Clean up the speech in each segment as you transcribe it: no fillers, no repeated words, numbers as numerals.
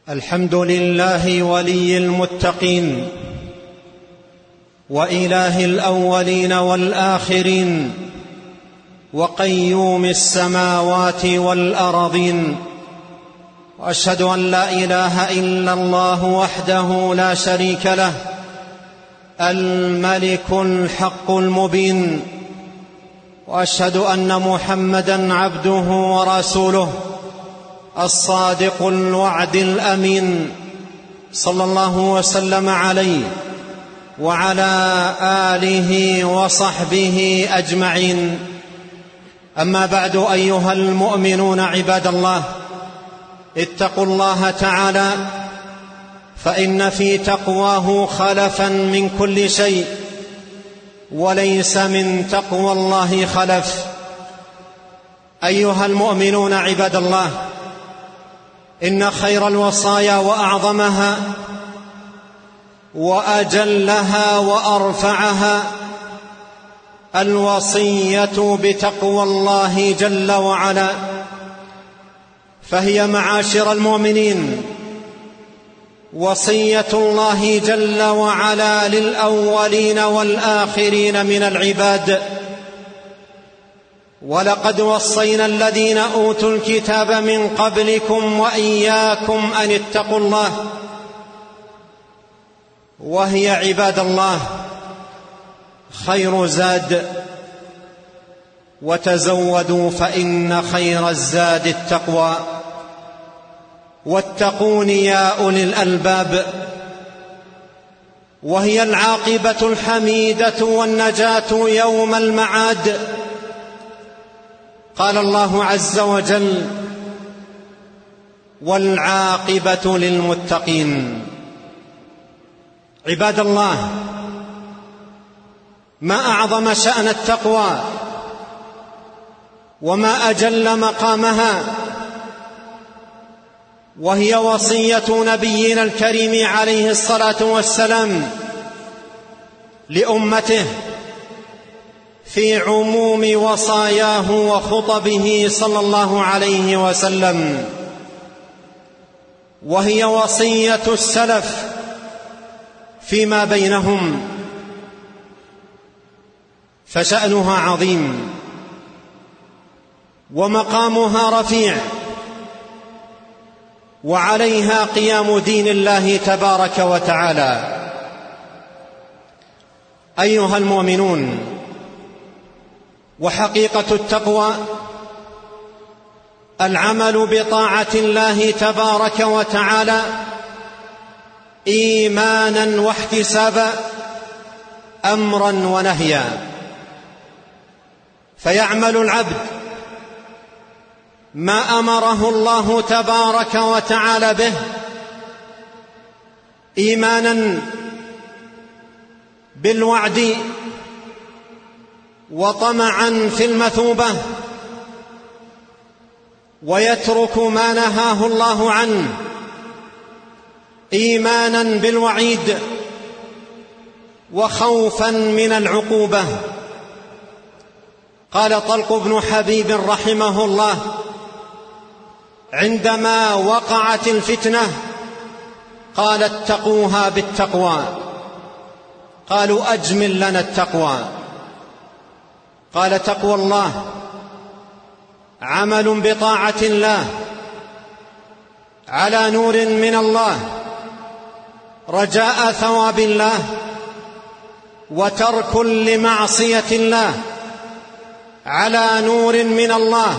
الحمد لله ولي المتقين وإله الأولين والآخرين وقيوم السماوات والأرضين، وأشهد أن لا إله إلا الله وحده لا شريك له الملك الحق المبين، وأشهد أن محمدًا عبده ورسوله الصادق الوعد الأمين، صلى الله وسلم عليه وعلى آله وصحبه أجمعين. أما بعد، أيها المؤمنون عباد الله، اتقوا الله تعالى، فإن في تقواه خلفا من كل شيء، وليس من تقوى الله خلف. أيها المؤمنون عباد الله، إن خير الوصايا وأعظمها وأجلها وأرفعها الوصية بتقوى الله جل وعلا، فهي معاشر المؤمنين وصية الله جل وعلا للأولين والآخرين من العباد. ولقد وصينا الذين أوتوا الكتاب من قبلكم وإياكم أن اتقوا الله، وهي عباد الله خير زاد، وتزودوا فإن خير الزاد التقوى، واتقون يا أولي الألباب، وهي العاقبة الحميدة والنجاة يوم المعاد. قال الله عز وجل: والعاقبة للمتقين. عباد الله، ما أعظم شأن التقوى وما أجل مقامها، وهي وصية نبينا الكريم عليه الصلاة والسلام لأمته في عموم وصاياه وخطبه صلى الله عليه وسلم، وهي وصية السلف فيما بينهم، فشأنها عظيم ومقامها رفيع، وعليها قيام دين الله تبارك وتعالى. أيها المؤمنون، وحقيقة التقوى العمل بطاعة الله تبارك وتعالى إيمانا واحتسابا، أمرا ونهيا، فيعمل العبد ما أمره الله تبارك وتعالى به إيمانا بالوعد وطمعا في المثوبة، ويترك ما نهاه الله عنه إيمانا بالوعيد وخوفا من العقوبة. قال طلق بن حبيب رحمه الله عندما وقعت الفتنة، قال: اتقوها بالتقوى. قالوا: أجمل لنا التقوى. قال: تقوى الله عمل بطاعة الله على نور من الله، رجاء ثواب الله، وترك لمعصية الله على نور من الله،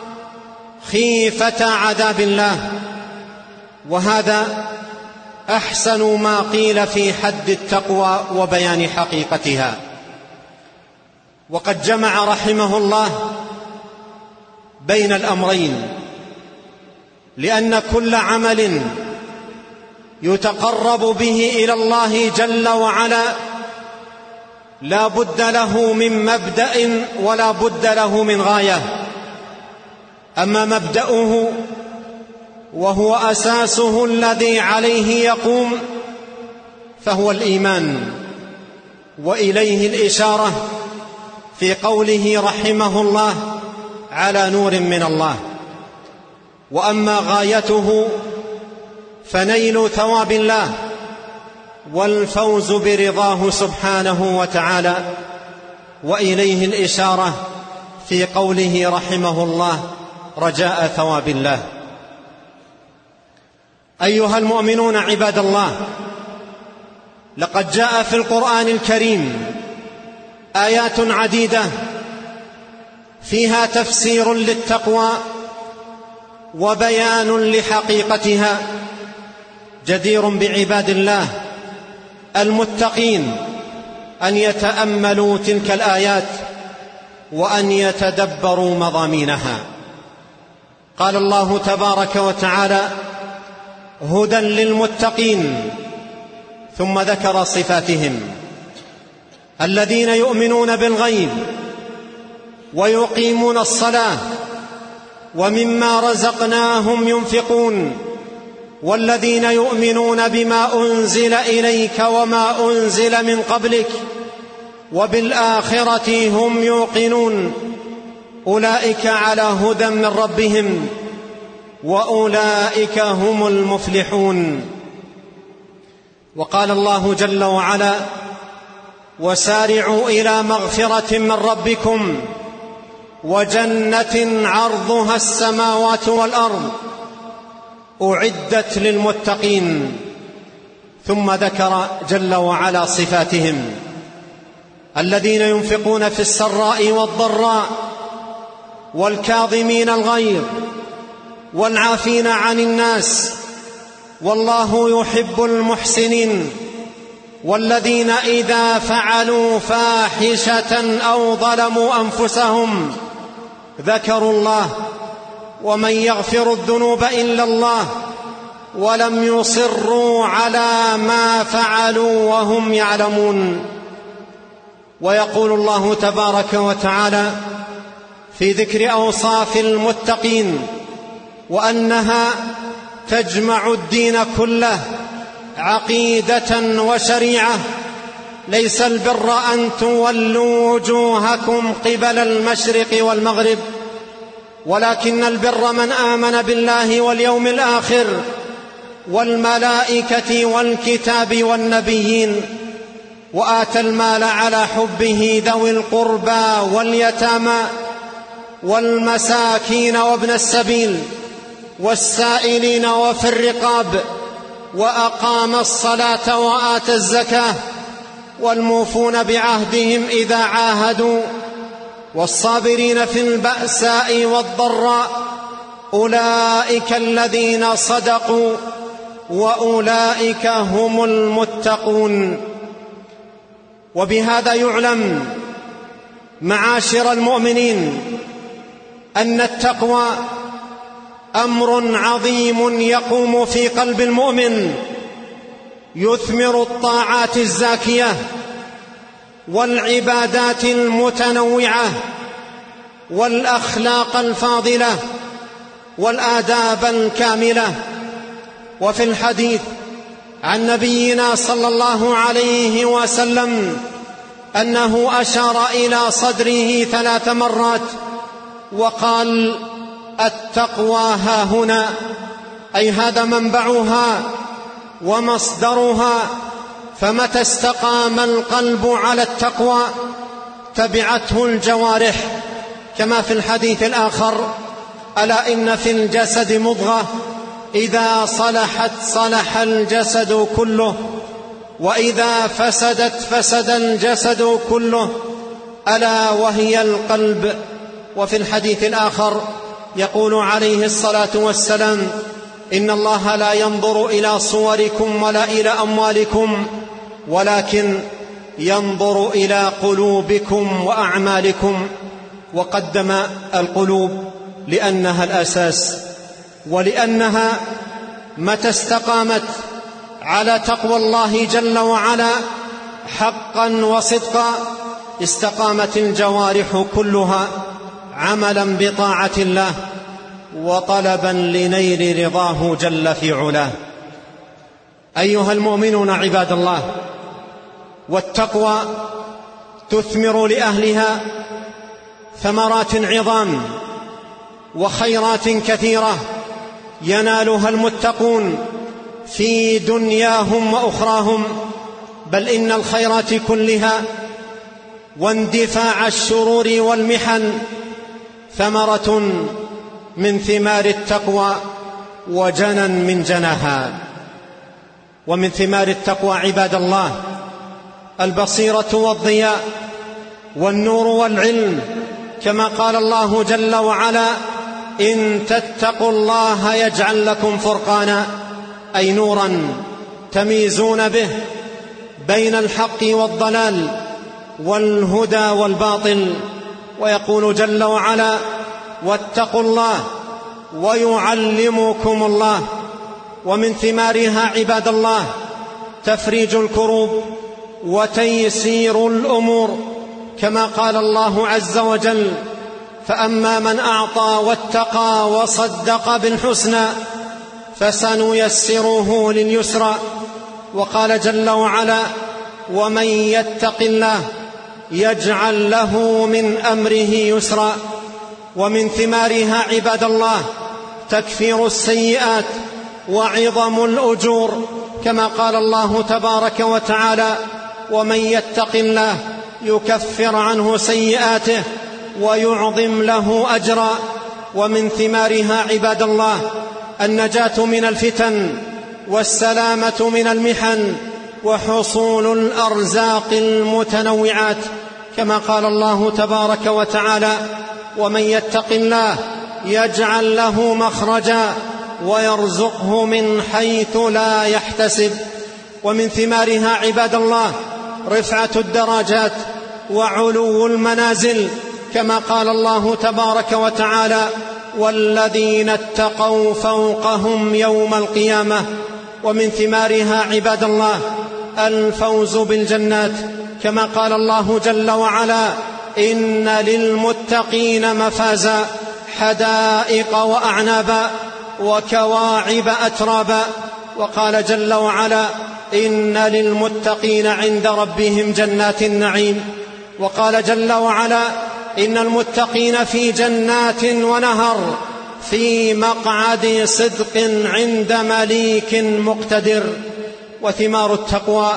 خيفة عذاب الله. وهذا أحسن ما قيل في حد التقوى وبيان حقيقتها. وقد جمع رحمه الله بين الأمرين، لأن كل عمل يتقرب به إلى الله جل وعلا لا بد له من مبدأ ولا بد له من غاية. أما مبدأه وهو أساسه الذي عليه يقوم فهو الإيمان، وإليه الإشارة في قوله رحمه الله: على نور من الله. وأما غايته فنيل ثواب الله والفوز برضاه سبحانه وتعالى. وإليه الإشارة في قوله رحمه الله: رجاء ثواب الله. أيها المؤمنون عباد الله، لقد جاء في القرآن الكريم آيات عديدة فيها تفسير للتقوى وبيان لحقيقتها، جدير بعباد الله المتقين أن يتأملوا تلك الآيات وأن يتدبروا مضامينها. قال الله تبارك وتعالى: هدى للمتقين، ثم ذكر صفاتهم: الذين يؤمنون بالغيب ويقيمون الصلاة ومما رزقناهم ينفقون، والذين يؤمنون بما أنزل إليك وما أنزل من قبلك وبالآخرة هم يوقنون، أولئك على هدى من ربهم وأولئك هم المفلحون. وقال الله جل وعلا: وسارعوا إلى مغفرة من ربكم وجنة عرضها السماوات والأرض أعدت للمتقين. ثم ذكر جل وعلا صفاتهم: الذين ينفقون في السراء والضراء والكاظمين الغيظ والعافين عن الناس والله يحب المحسنين، والذين إذا فعلوا فاحشة أو ظلموا أنفسهم ذكروا الله ومن يغفر الذنوب إلا الله ولم يصروا على ما فعلوا وهم يعلمون. ويقول الله تبارك وتعالى في ذكر أوصاف المتقين وأنها تجمع الدين كله عقيدة وشريعة: ليس البر أن تولوا وجوهكم قبل المشرق والمغرب ولكن البر من آمن بالله واليوم الآخر والملائكة والكتاب والنبيين وآتى المال على حبه ذوي القربى واليتامى والمساكين وابن السبيل والسائلين وفي الرقاب وأقام الصلاة وآتى الزكاة والموفون بعهدهم إذا عاهدوا والصابرين في البأساء والضراء أولئك الذين صدقوا وأولئك هم المتقون. وبهذا يعلم معاشر المؤمنين أن التقوى أمر عظيم يقوم في قلب المؤمن، يثمر الطاعات الزاكية والعبادات المتنوعة والأخلاق الفاضلة والآداب الكاملة. وفي الحديث عن نبينا صلى الله عليه وسلم أنه أشار إلى صدره 3 مرات وقال: التقوى هاهنا، أي هذا منبعها ومصدرها، فمتى استقام القلب على التقوى تبعته الجوارح، كما في الحديث الآخر: ألا إن في الجسد مضغة إذا صلحت صلح الجسد كله وإذا فسدت فسد الجسد كله ألا وهي القلب. وفي الحديث الآخر يقول عليه الصلاة والسلام: إن الله لا ينظر إلى صوركم ولا إلى أموالكم ولكن ينظر إلى قلوبكم وأعمالكم. وقدم القلوب لأنها الأساس، ولأنها متى استقامت على تقوى الله جل وعلا حقا وصدقا استقامت الجوارح كلها عملا بطاعة الله وطلبا لنيل رضاه جل في علاه. أيها المؤمنون عباد الله، والتقوى تثمر لأهلها ثمرات عظام وخيرات كثيرة ينالها المتقون في دنياهم وأخراهم، بل إن الخيرات كلها واندفاع الشرور والمحن ثمرة من ثمار التقوى وجنى من جناها. ومن ثمار التقوى عباد الله البصيرة والضياء والنور والعلم، كما قال الله جل وعلا: إن تتقوا الله يجعل لكم فرقانا، أي نورا تميزون به بين الحق والضلال والهدى والباطل. ويقول جل وعلا: واتقوا الله ويعلمكم الله. ومن ثمارها عباد الله تفريج الكروب وتيسير الأمور، كما قال الله عز وجل: فأما من أعطى واتقى وصدق بالحسنى فسنيسره لليسرى. وقال جل وعلا: ومن يتق الله يجعل له من أمره يسرا. ومن ثمارها عباد الله تكفير السيئات وعظم الأجور، كما قال الله تبارك وتعالى: ومن يتق الله يكفر عنه سيئاته ويعظم له أجرا. ومن ثمارها عباد الله النجاة من الفتن والسلامة من المحن وحصول الأرزاق المتنوعات، كما قال الله تبارك وتعالى: ومن يتق الله يجعل له مخرجا ويرزقه من حيث لا يحتسب. ومن ثمارها عباد الله رفعة الدرجات وعلو المنازل، كما قال الله تبارك وتعالى: والذين اتقوا فوقهم يوم القيامة. ومن ثمارها عباد الله الفوز بالجنات، كما قال الله جل وعلا: إن للمتقين مفازا حدائق وأعنابا وكواعب أترابا. وقال جل وعلا: إن للمتقين عند ربهم جنات النعيم. وقال جل وعلا: إن المتقين في جنات ونهر في مقعد صدق عند مليك مقتدر. وثمار التقوى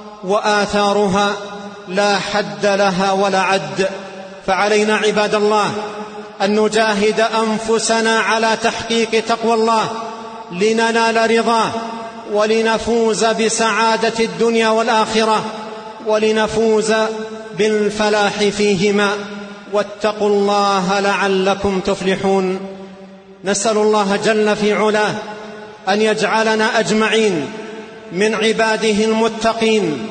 وآثارها لا حد لها ولا عد، فعلينا عباد الله أن نجاهد أنفسنا على تحقيق تقوى الله لننال رضاه ولنفوز بسعادة الدنيا والآخرة ولنفوز بالفلاح فيهما. واتقوا الله لعلكم تفلحون. نسأل الله جل في علاه أن يجعلنا أجمعين من عباده المتقين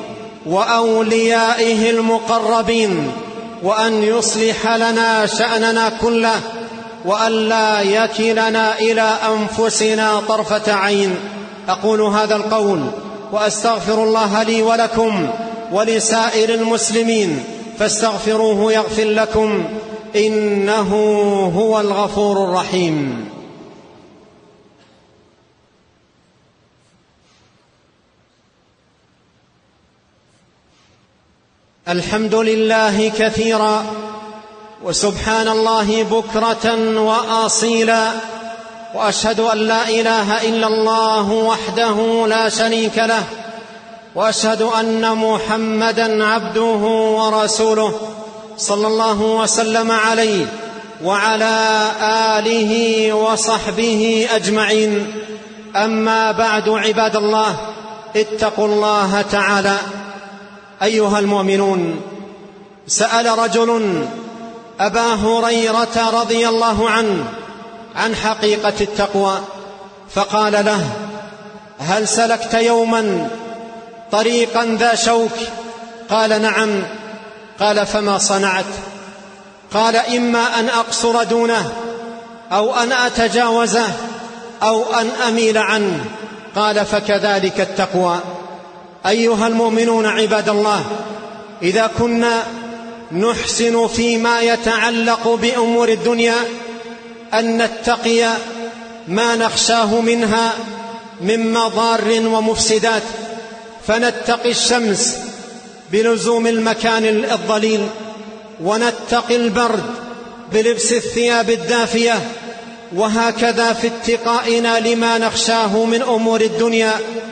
وأوليائه المقربين، وأن يصلح لنا شأننا كله، وأن لا يكلنا إلى أنفسنا طرفة عين. أقول هذا القول وأستغفر الله لي ولكم ولسائر المسلمين، فاستغفروه يغفر لكم، إنه هو الغفور الرحيم. الحمد لله كثيرا، وسبحان الله بكرة وأصيلا، وأشهد أن لا إله إلا الله وحده لا شريك له، وأشهد أن محمدًا عبده ورسوله صلى الله وسلم عليه وعلى آله وصحبه أجمعين. أما بعد عباد الله، اتقوا الله تعالى. أيها المؤمنون، سأل رجل أبا هريرة رضي الله عنه عن حقيقة التقوى، فقال له: هل سلكت يوما طريقا ذا شوك؟ قال: نعم. قال: فما صنعت؟ قال: إما أن أقصر دونه، أو أن أتجاوزه، أو أن أميل عنه. قال: فكذلك التقوى. أيها المؤمنون عباد الله، إذا كنا نحسن فيما يتعلق بأمور الدنيا أن نتقي ما نخشاه منها من مضار ومفسدات، فنتقي الشمس بلزوم المكان الظليل، ونتقي البرد بلبس الثياب الدافية، وهكذا في اتقائنا لما نخشاه من أمور الدنيا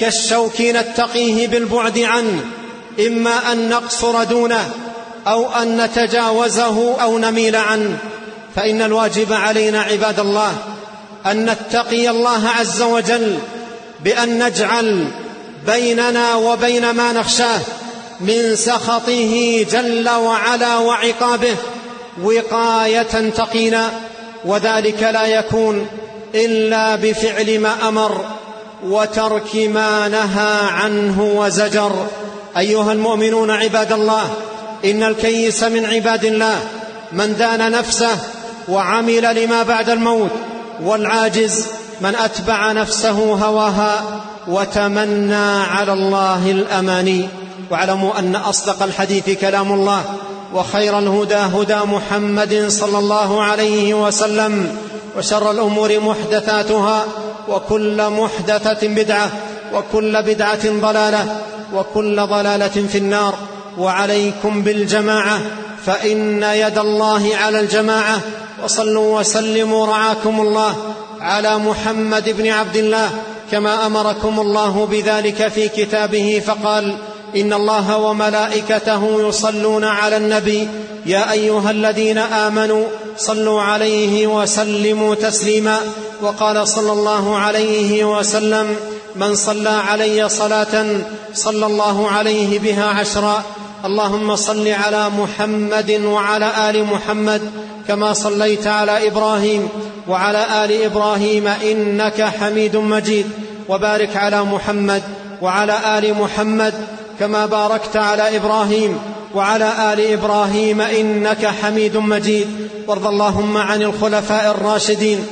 كالشوك نتقيه بالبعد عنه، إما أن نقصر دونه أو أن نتجاوزه أو نميل عنه. فإن الواجب علينا عباد الله أن نتقي الله عز وجل بأن نجعل بيننا وبين ما نخشاه من سخطه جل وعلا وعقابه وقاية تقينا، وذلك لا يكون إلا بفعل ما أمر وترك ما نهى عنه وزجر. أيها المؤمنون عباد الله، إن الكيس من عباد الله من دان نفسه وعمل لما بعد الموت، والعاجز من أتبع نفسه هواها وتمنى على الله الأماني. واعلموا أن أصدق الحديث كلام الله، وخير الهدى هدى محمد صلى الله عليه وسلم، وشر الأمور محدثاتها، وكل محدثة بدعة، وكل بدعة ضلالة، وكل ضلالة في النار. وعليكم بالجماعة، فإن يد الله على الجماعة. وصلوا وسلموا رعاكم الله على محمد بن عبد الله كما أمركم الله بذلك في كتابه، فقال: إن الله وملائكته يصلون على النبي يا أيها الذين آمنوا صلوا عليه وسلموا تسليما. وقال صلى الله عليه وسلم: من صلى علي صلاة صلى الله عليه بها 10. اللهم صل على محمد وعلى آل محمد كما صليت على إبراهيم وعلى آل إبراهيم إنك حميد مجيد، وبارك على محمد وعلى آل محمد كما باركت على إبراهيم وعلى آل إبراهيم إنك حميد مجيد. وارض اللهم عن الخلفاء الراشدين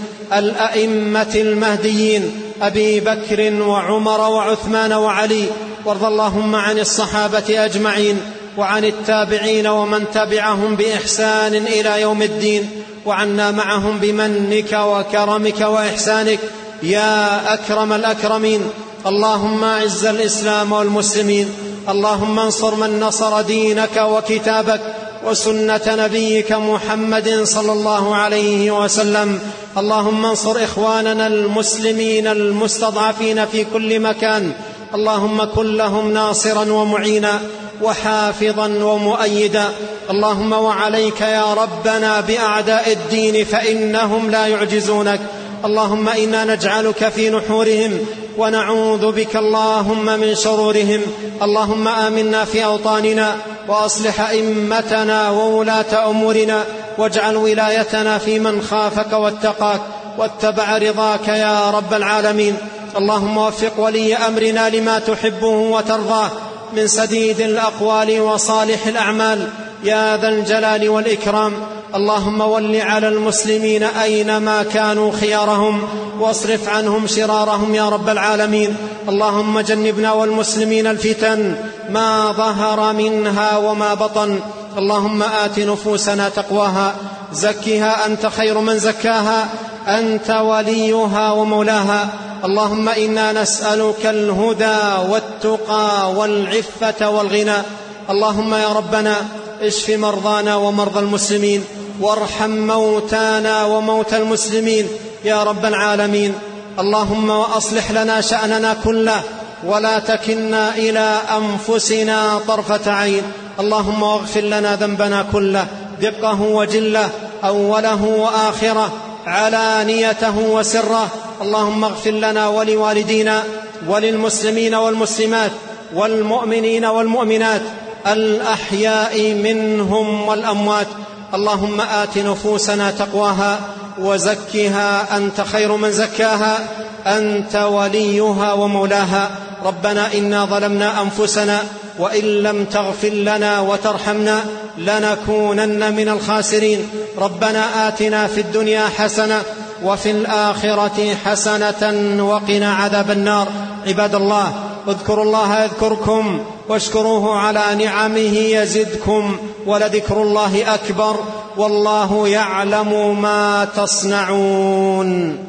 الأئمة المهديين أبي بكر وعمر وعثمان وعلي. وارض اللهم عن الصحابة أجمعين وعن التابعين ومن تبعهم بإحسان إلى يوم الدين، وعنا معهم بمنك وكرمك وإحسانك يا أكرم الأكرمين. اللهم أعز الإسلام والمسلمين، اللهم انصر من نصر دينك وكتابك وسنة نبيك محمد صلى الله عليه وسلم. اللهم انصر إخواننا المسلمين المستضعفين في كل مكان، اللهم كن لهم ناصرا ومعينا وحافظا ومؤيدا. اللهم وعليك يا ربنا بأعداء الدين فإنهم لا يعجزونك. اللهم إنا نجعلك في نحورهم ونعوذ بك اللهم من شرورهم. اللهم آمنا في أوطاننا وأصلح أئمتنا وولاة أمورنا، واجعل ولايتنا في من خافك واتقاك واتبع رضاك يا رب العالمين. اللهم وفق ولي أمرنا لما تحبه وترضاه من سديد الأقوال وصالح الأعمال يا ذا الجلال والإكرام. اللهم ول على المسلمين أينما كانوا خيارهم، واصرف عنهم شرارهم يا رب العالمين. اللهم جنبنا والمسلمين الفتن ما ظهر منها وما بطن. اللهم آت نفوسنا تقواها، زكها أنت خير من زكاها، أنت وليها ومولاها. اللهم إنا نسألك الهدى والتقى والعفة والغنى. اللهم يا ربنا اشف مرضانا ومرضى المسلمين، وارحم موتانا وموتى المسلمين يا رب العالمين. اللهم وأصلح لنا شأننا كله، ولا تكلنا إلى أنفسنا طرفة عين. اللهم واغفر لنا ذنبنا كله، دقه وجله، أوله وآخره، علانيته وسره. اللهم اغفر لنا ولوالدينا وللمسلمين والمسلمات والمؤمنين والمؤمنات الأحياء منهم والأموات. اللهم آت نفوسنا تقواها وزكها أنت خير من زكاها، أنت وليها ومولاها. ربنا إنا ظلمنا أنفسنا وإن لم تغفر لنا وترحمنا لنكونن من الخاسرين. ربنا آتنا في الدنيا حسنة وفي الآخرة حسنة وقنا عذاب النار. عباد الله، اذكروا الله يذكركم واشكروه على نعمه يزدكم، ولذكر الله أكبر، والله يعلم ما تصنعون.